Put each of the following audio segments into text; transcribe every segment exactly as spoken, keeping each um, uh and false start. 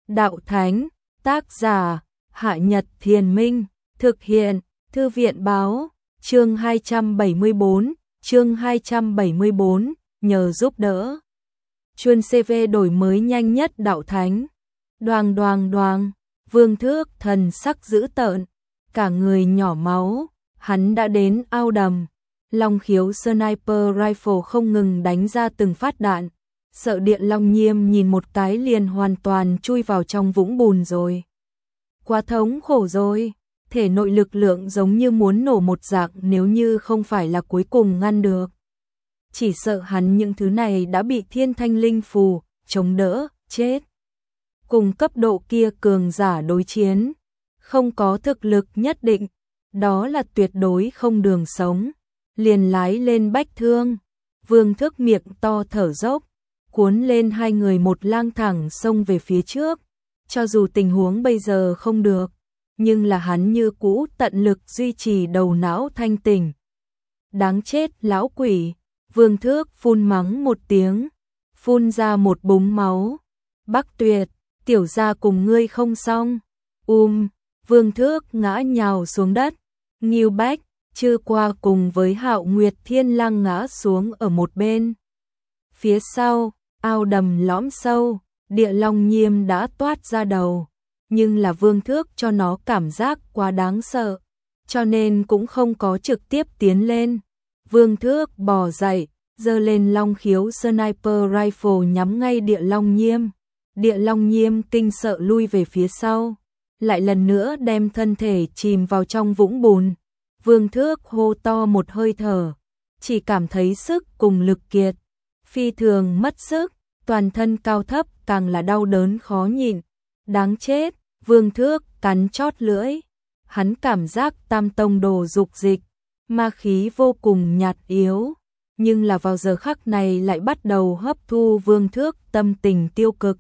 Đạo Thánh, tác giả, Hạ Nhật Thiền Minh, thực hiện, Thư viện Báo, chương hai trăm bảy mươi tư, chương hai trăm bảy mươi tư, nhờ giúp đỡ. Chuyên xê vê đổi mới nhanh nhất Đạo Thánh. Đoàng đoàng đoàng, Vương Thước thần sắc dữ tợn, cả người nhỏ máu, hắn đã đến ao đầm. Long khiếu sniper rifle không ngừng đánh ra từng phát đạn. Sợ Địa Long Nhiêm nhìn một cái liền hoàn toàn chui vào trong vũng bùn rồi. Quá thống khổ rồi, thể nội lực lượng giống như muốn nổ một dạng nếu như không phải là cuối cùng ngăn được. Chỉ sợ hắn những thứ này đã bị thiên thanh linh phù, chống đỡ, chết. Cùng cấp độ kia cường giả đối chiến, không có thực lực nhất định, đó là tuyệt đối không đường sống. Liền lái lên bách thương, Vương Thước miệng to thở dốc, cuốn lên hai người một lang thẳng xông về phía trước. Cho dù tình huống bây giờ không được, nhưng là hắn như cũ tận lực duy trì đầu não thanh tỉnh. Đáng chết lão quỷ, Vương Thước phun mắng một tiếng, phun ra một búng máu. Bắc Tuyệt, tiểu gia cùng ngươi không xong. Um, Vương Thước ngã nhào xuống đất. Ngưu Bách, Chư Qua cùng với Hạo Nguyệt Thiên Lang ngã xuống ở một bên. Phía sau, ao đầm lõm sâu, Địa Long Nhiêm đã toát ra đầu, nhưng là Vương Thước cho nó cảm giác quá đáng sợ, cho nên cũng không có trực tiếp tiến lên. Vương Thước bò dậy, giơ lên long khiếu sniper rifle nhắm ngay Địa Long Nhiêm. Địa Long Nhiêm kinh sợ lui về phía sau, lại lần nữa đem thân thể chìm vào trong vũng bùn. Vương Thước hô to một hơi thở, chỉ cảm thấy sức cùng lực kiệt, phi thường mất sức, toàn thân cao thấp càng là đau đớn khó nhịn. Đáng chết, Vương Thước cắn chót lưỡi, hắn cảm giác tam tông đồ dục dịch, ma khí vô cùng nhạt yếu, nhưng là vào giờ khắc này lại bắt đầu hấp thu Vương Thước tâm tình tiêu cực.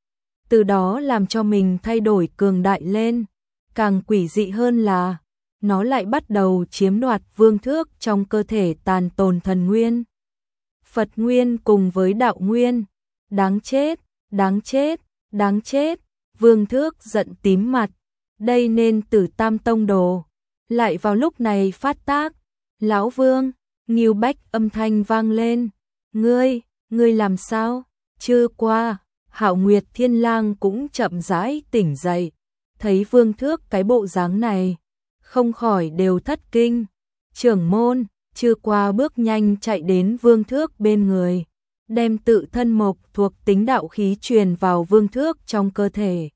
Từ đó làm cho mình thay đổi cường đại lên, càng quỷ dị hơn là nó lại bắt đầu chiếm đoạt Vương Thước trong cơ thể tàn tồn thần nguyên, Phật nguyên cùng với đạo nguyên. Đáng chết, đáng chết, đáng chết, Vương Thước giận tím mặt, đây nên Tử Tam Tông đồ. Lại vào lúc này phát tác, lão Vương, Ngưu Bách âm thanh vang lên, ngươi, ngươi làm sao? Chư Qua, Hạo Nguyệt Thiên Lang cũng chậm rãi tỉnh dậy, thấy Vương Thước cái bộ dáng này, không khỏi đều thất kinh. Trưởng môn, Chư Qua bước nhanh chạy đến Vương Thước bên người, đem tự thân mộc thuộc tính đạo khí truyền vào Vương Thước trong cơ thể.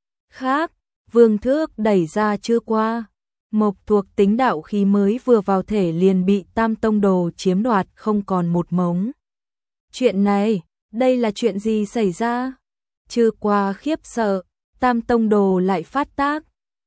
Khác, Vương Thước đẩy ra Chư Qua, mộc thuộc tính đạo khí mới vừa vào thể liền bị Tam Tông đồ chiếm đoạt không còn một mống. Chuyện này, đây là chuyện gì xảy ra? Chư Qua khiếp sợ, Tam Tông đồ lại phát tác.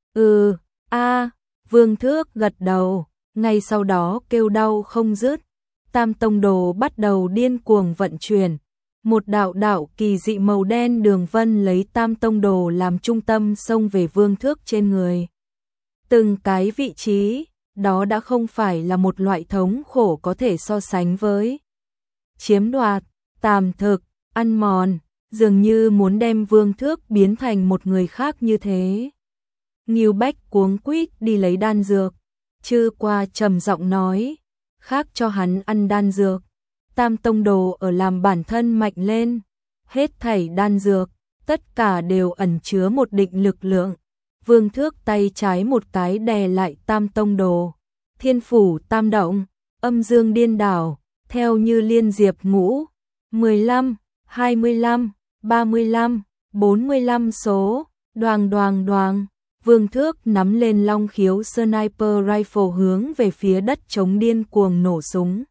Ừ, a, Vương Thước gật đầu, ngay sau đó kêu đau không dứt. Tam Tông đồ bắt đầu điên cuồng vận chuyển, một đạo đạo kỳ dị màu đen đường vân lấy Tam Tông đồ làm trung tâm xông về Vương Thước trên người. Từng cái vị trí, đó đã không phải là một loại thống khổ có thể so sánh với. Chiếm đoạt, tàm thực, ăn mòn, dường như muốn đem Vương Thước biến thành một người khác như thế. Ngưu Bách cuống quýt đi lấy đan dược, Chư Qua trầm giọng nói, khác cho hắn ăn đan dược. Tam Tông đồ ở làm bản thân mạnh lên, hết thảy đan dược, tất cả đều ẩn chứa một định lực lượng. Vương Thước tay trái một cái đè lại Tam Tông đồ, thiên phủ tam động, âm dương điên đảo, theo như liên diệp ngũ, mười lăm, hai mươi lăm, ba mươi lăm, bốn mươi lăm số, đoàng đoàng đoàng. Vương Thước nắm lên long khiếu sniper rifle hướng về phía đất trống điên cuồng nổ súng.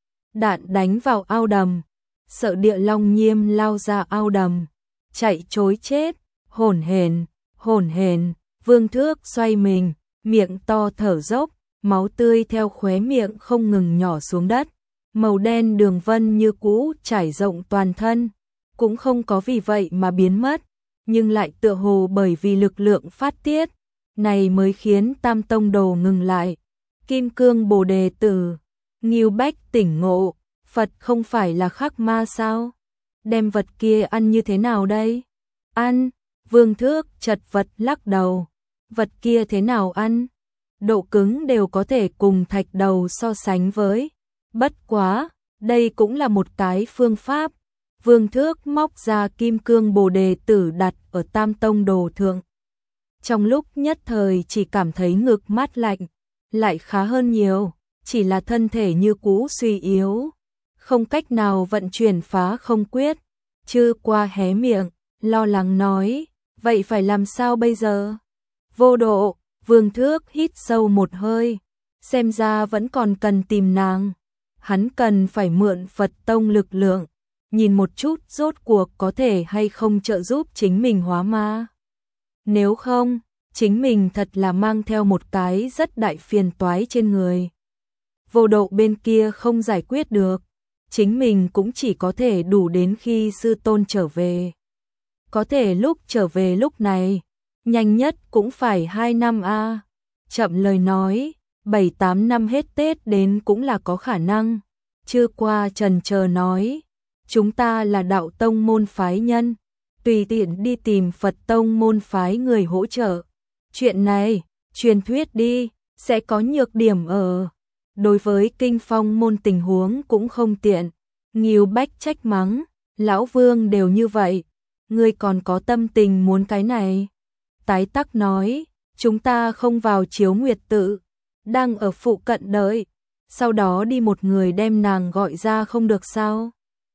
Đạn đánh vào ao đầm, sợ Địa Long Nhiêm lao ra ao đầm, chạy trối chết, hổn hển, hổn hển. Vương Thước xoay mình, miệng to thở dốc, máu tươi theo khóe miệng không ngừng nhỏ xuống đất. Màu đen đường vân như cũ trải rộng toàn thân, cũng không có vì vậy mà biến mất, nhưng lại tựa hồ bởi vì lực lượng phát tiết, này mới khiến Tam Tông đồ ngừng lại. Kim Cương Bồ Đề Tử, Ngưu Bách tỉnh ngộ, Phật không phải là khắc ma sao? Đem vật kia ăn như thế nào đây? Ăn, Vương Thước chật vật lắc đầu. Vật kia thế nào ăn? Độ cứng đều có thể cùng thạch đầu so sánh với. Bất quá, đây cũng là một cái phương pháp. Vương Thước móc ra kim cương bồ đề tử đặt ở Tam Tông đồ thượng. Trong lúc nhất thời chỉ cảm thấy ngực mát lạnh, lại khá hơn nhiều, chỉ là thân thể như cũ suy yếu, không cách nào vận chuyển phá không quyết. Chư Qua hé miệng, lo lắng nói, vậy phải làm sao bây giờ? Vô Độ, Vương Thước hít sâu một hơi, xem ra vẫn còn cần tìm nàng. Hắn cần phải mượn Phật Tông lực lượng, nhìn một chút rốt cuộc có thể hay không trợ giúp chính mình hóa ma. Nếu không, chính mình thật là mang theo một cái rất đại phiền toái trên người. Vô Độ bên kia không giải quyết được, chính mình cũng chỉ có thể đủ đến khi sư tôn trở về. Có thể lúc trở về lúc này, nhanh nhất cũng phải hai năm a. Chậm lời nói, bảy tám năm hết Tết đến cũng là có khả năng. Chư Qua chần chờ nói, chúng ta là đạo tông môn phái nhân, tùy tiện đi tìm Phật Tông môn phái người hỗ trợ. Chuyện này, truyền thuyết đi, sẽ có nhược điểm ở. Đối với Kinh Phong môn tình huống cũng không tiện. Ngưu Bách trách mắng, lão Vương đều như vậy, ngươi còn có tâm tình muốn cái này. Tái Tắc nói, chúng ta không vào Chiếu Nguyệt tự, đang ở phụ cận đợi, sau đó đi một người đem nàng gọi ra không được sao?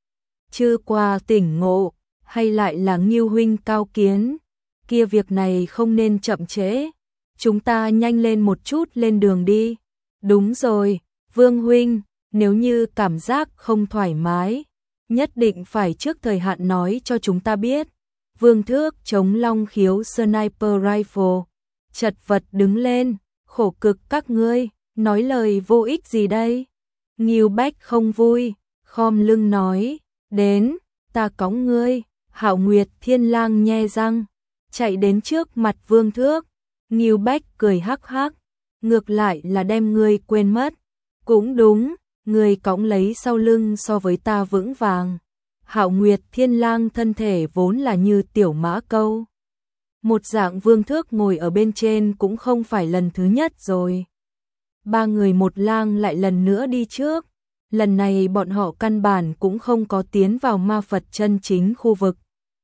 Chư Qua tỉnh ngộ, hay lại là Ngưu huynh cao kiến, kia việc này không nên chậm trễ, chúng ta nhanh lên một chút lên đường đi. Đúng rồi, Vương huynh, nếu như cảm giác không thoải mái, nhất định phải trước thời hạn nói cho chúng ta biết. Vương Thước chống long khiếu sniper rifle, chật vật đứng lên, khổ cực các ngươi, nói lời vô ích gì đây? Ngưu Bách không vui, khom lưng nói, đến, ta cõng ngươi. Hạo Nguyệt Thiên Lang nhe răng, chạy đến trước mặt Vương Thước. Ngưu Bách cười hắc hắc, ngược lại là đem ngươi quên mất. Cũng đúng, ngươi cõng lấy sau lưng so với ta vững vàng. Hạo Nguyệt Thiên Lang thân thể vốn là như tiểu mã câu. Một dạng Vương Thước ngồi ở bên trên cũng không phải lần thứ nhất rồi. Ba người một lang lại lần nữa đi trước. Lần này bọn họ căn bản cũng không có tiến vào ma Phật chân chính khu vực.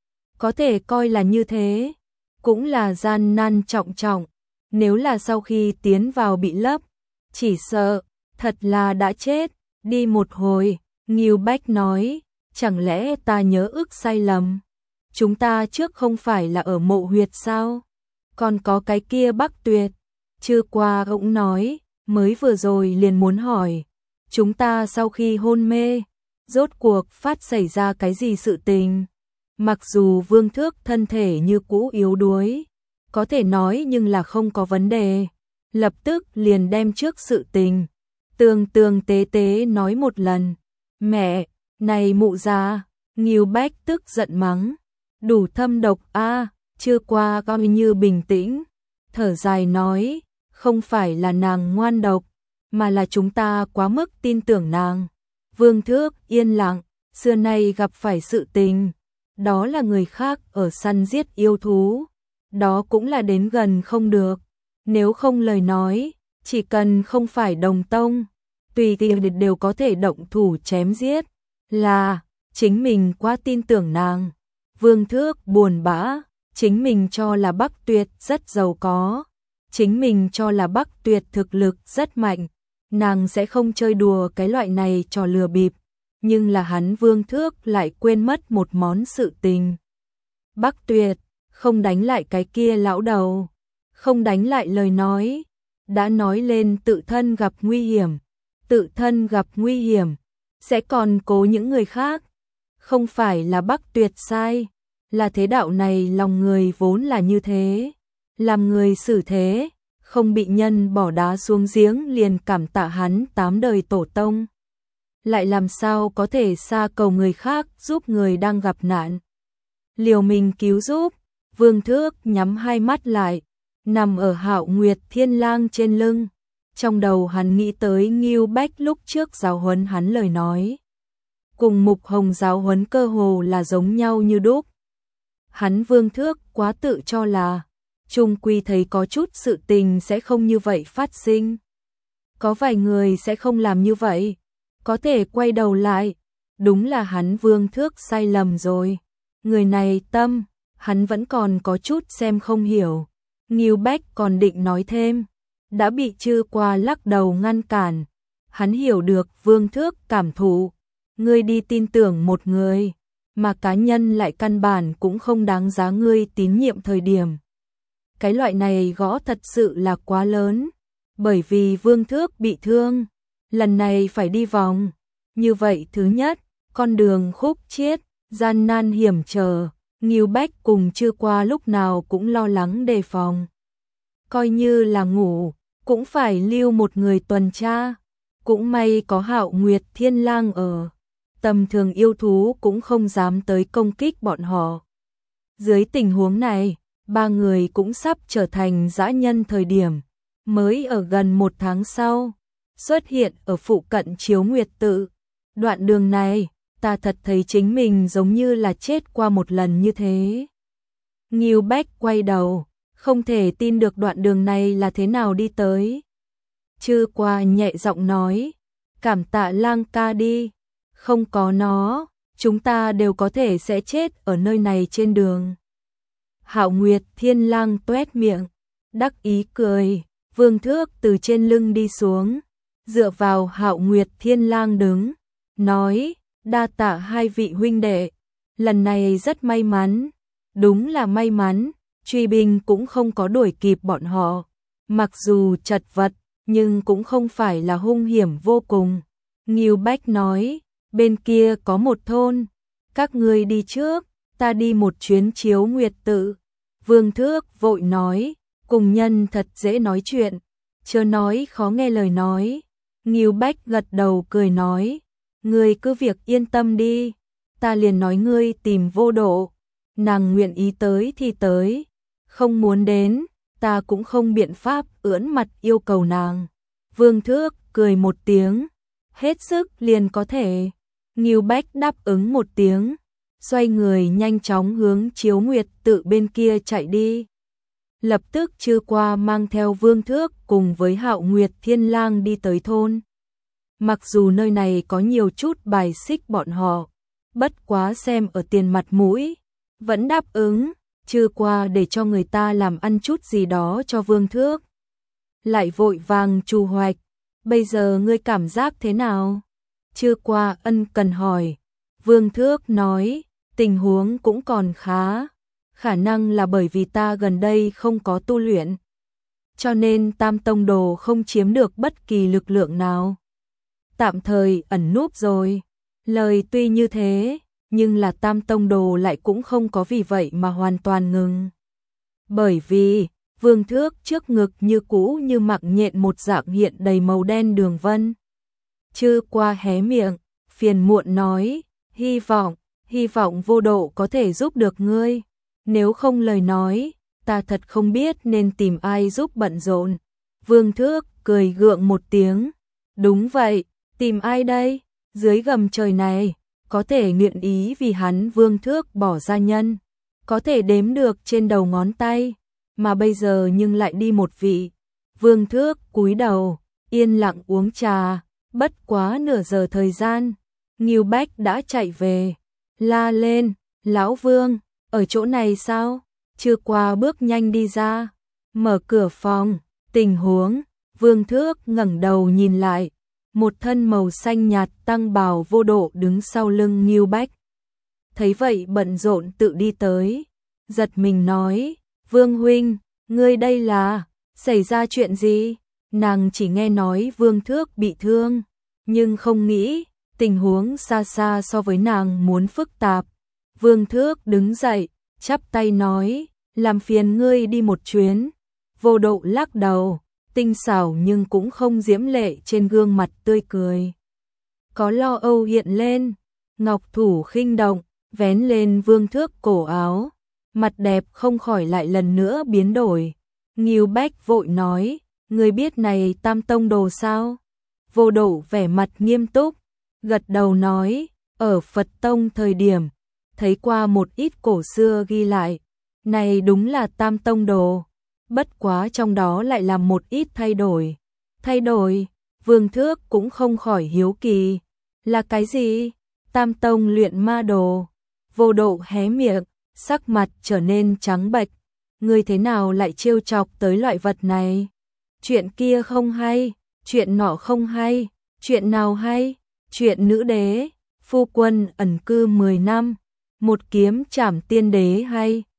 Có thể coi là như thế, cũng là gian nan trọng trọng. Nếu là sau khi tiến vào bị lấp, chỉ sợ, thật là đã chết. Đi một hồi, Ngưu Bách nói, chẳng lẽ ta nhớ ức sai lầm? Chúng ta trước không phải là ở mộ huyệt sao? Còn có cái kia Bắc Tuyệt. Chư Qua cũng nói, mới vừa rồi liền muốn hỏi, chúng ta sau khi hôn mê, rốt cuộc phát xảy ra cái gì sự tình? Mặc dù Vương Thước thân thể như cũ yếu đuối, có thể nói nhưng là không có vấn đề, lập tức liền đem trước sự tình tường tường tế tế nói một lần. Mẹ, này mụ già, Ngưu Bách tức giận mắng, đủ thâm độc a. Chưa qua coi như bình tĩnh, thở dài nói, không phải là nàng ngoan độc, mà là chúng ta quá mức tin tưởng nàng. Vương Thước yên lặng, xưa nay gặp phải sự tình, đó là người khác ở săn giết yêu thú, đó cũng là đến gần không được, nếu không lời nói, chỉ cần không phải đồng tông, tùy tiện đều có thể động thủ chém giết, là chính mình quá tin tưởng nàng. Vương Thước buồn bã, chính mình cho là Bắc Tuyệt rất giàu có, chính mình cho là Bắc Tuyệt thực lực rất mạnh, nàng sẽ không chơi đùa cái loại này trò lừa bịp, nhưng là hắn Vương Thước lại quên mất một món sự tình. Bắc Tuyệt không đánh lại cái kia lão đầu, không đánh lại lời nói, đã nói lên tự thân gặp nguy hiểm, tự thân gặp nguy hiểm, sẽ còn cố những người khác. Không phải là Bắc Tuyệt sai, là thế đạo này lòng người vốn là như thế, làm người xử thế, không bị nhân bỏ đá xuống giếng liền cảm tạ hắn tám đời tổ tông. Lại làm sao có thể xa cầu người khác giúp người đang gặp nạn. Liều mình cứu giúp, Vương Thước nhắm hai mắt lại, nằm ở Hạo Nguyệt Thiên Lang trên lưng. Trong đầu hắn nghĩ tới Ngưu Bách lúc trước giáo huấn hắn lời nói. Cùng Mục Hồng giáo huấn cơ hồ là giống nhau như đúc. Hắn Vương Thước quá tự cho là, chung quy thấy có chút sự tình sẽ không như vậy phát sinh. Có vài người sẽ không làm như vậy, có thể quay đầu lại, đúng là hắn Vương Thước sai lầm rồi. Người này tâm, hắn vẫn còn có chút xem không hiểu. Ngưu Bách còn định nói thêm, đã bị Chư Qua lắc đầu ngăn cản. Hắn hiểu được Vương Thước cảm thụ, ngươi đi tin tưởng một người, mà cá nhân lại căn bản cũng không đáng giá ngươi tín nhiệm thời điểm. Cái loại này gõ thật sự là quá lớn, bởi vì Vương Thước bị thương, lần này phải đi vòng. Như vậy thứ nhất, con đường khúc chiết, gian nan hiểm trở, Ngưu Bách cùng Chư Qua lúc nào cũng lo lắng đề phòng. Coi như là ngủ, cũng phải lưu một người tuần tra. Cũng may có Hạo Nguyệt Thiên Lang ở, tầm thường yêu thú cũng không dám tới công kích bọn họ. Dưới tình huống này, ba người cũng sắp trở thành dã nhân thời điểm, mới ở gần một tháng sau, xuất hiện ở phụ cận Chiếu Nguyệt Tự. Đoạn đường này, ta thật thấy chính mình giống như là chết qua một lần như thế. Ngưu Bách quay đầu, không thể tin được đoạn đường này là thế nào đi tới. Chư Qua nhẹ giọng nói, cảm tạ Lang ca đi, không có nó, chúng ta đều có thể sẽ chết ở nơi này trên đường. Hạo Nguyệt Thiên Lang tuét miệng, đắc ý cười, Vương Thước từ trên lưng đi xuống, dựa vào Hạo Nguyệt Thiên Lang đứng, nói, đa tạ hai vị huynh đệ, lần này rất may mắn, đúng là may mắn, truy binh cũng không có đuổi kịp bọn họ, mặc dù chật vật, nhưng cũng không phải là hung hiểm vô cùng. Ngưu Bách nói, bên kia có một thôn, các ngươi đi trước, ta đi một chuyến Chiếu Nguyệt Tự. Vương Thước vội nói, cùng nhân thật dễ nói chuyện, chớ nói khó nghe lời nói. Ngưu Bách gật đầu cười nói, ngươi cứ việc yên tâm đi, ta liền nói ngươi tìm Vô Độ, nàng nguyện ý tới thì tới, không muốn đến, ta cũng không biện pháp ưỡn mặt yêu cầu nàng. Vương Thước cười một tiếng, hết sức liền có thể. Ngưu Bách đáp ứng một tiếng, xoay người nhanh chóng hướng Chiếu Nguyệt Tự bên kia chạy đi. Lập tức Chư Qua mang theo Vương Thước cùng với Hạo Nguyệt Thiên Lang đi tới thôn. Mặc dù nơi này có nhiều chút bài xích bọn họ, bất quá xem ở tiền mặt mũi, vẫn đáp ứng. Chư Qua để cho người ta làm ăn chút gì đó cho Vương Thước. Lại vội vàng trù hoạch, bây giờ ngươi cảm giác thế nào? Chư Qua ân cần hỏi. Vương Thước nói, tình huống cũng còn khá, khả năng là bởi vì ta gần đây không có tu luyện, cho nên Tam Tông Đồ không chiếm được bất kỳ lực lượng nào. Tạm thời ẩn núp rồi. Lời tuy như thế, nhưng là Tam Tông Đồ lại cũng không có vì vậy mà hoàn toàn ngừng. Bởi vì, Vương Thước trước ngực như cũ như mặc nhện một dạng hiện đầy màu đen đường vân. Chư Qua hé miệng, phiền muộn nói, hy vọng, hy vọng Vô Độ có thể giúp được ngươi. Nếu không lời nói, ta thật không biết nên tìm ai giúp bận rộn. Vương Thước cười gượng một tiếng, đúng vậy, tìm ai đây? Dưới gầm trời này, có thể nguyện ý vì hắn Vương Thước bỏ ra nhân, có thể đếm được trên đầu ngón tay, mà bây giờ nhưng lại đi một vị. Vương Thước cúi đầu, yên lặng uống trà, bất quá nửa giờ thời gian, Ngưu Bách đã chạy về, la lên, lão Vương, ở chỗ này sao? Chư Qua bước nhanh đi ra, mở cửa phòng, tình huống, Vương Thước ngẩng đầu nhìn lại. Một thân màu xanh nhạt tăng bào Vô Độ đứng sau lưng Ngưu Bách. Thấy vậy bận rộn tự đi tới, giật mình nói, Vương huynh, ngươi đây là, xảy ra chuyện gì? Nàng chỉ nghe nói Vương Thước bị thương, nhưng không nghĩ, tình huống xa xa so với nàng muốn phức tạp. Vương Thước đứng dậy, chắp tay nói, làm phiền ngươi đi một chuyến. Vô Độ lắc đầu, tinh xảo nhưng cũng không diễm lệ trên gương mặt tươi cười. Có lo âu hiện lên, ngọc thủ khinh động, vén lên Vương Thước cổ áo, mặt đẹp không khỏi lại lần nữa biến đổi. Ngưu Bách vội nói, người biết này Tam Tông Đồ sao? Vô Độ vẻ mặt nghiêm túc, gật đầu nói, ở Phật Tông thời điểm, thấy qua một ít cổ xưa ghi lại, này đúng là Tam Tông đồ, bất quá trong đó lại làm một ít thay đổi. Thay đổi, Vương Thước cũng không khỏi hiếu kỳ, là cái gì? Tam Tông luyện ma đồ. Vô Độ hé miệng, sắc mặt trở nên trắng bệch, ngươi thế nào lại trêu chọc tới loại vật này? Chuyện kia không hay, chuyện nọ không hay, chuyện nào hay? Chuyện nữ đế, phu quân ẩn cư mười năm, một kiếm trảm tiên đế hay,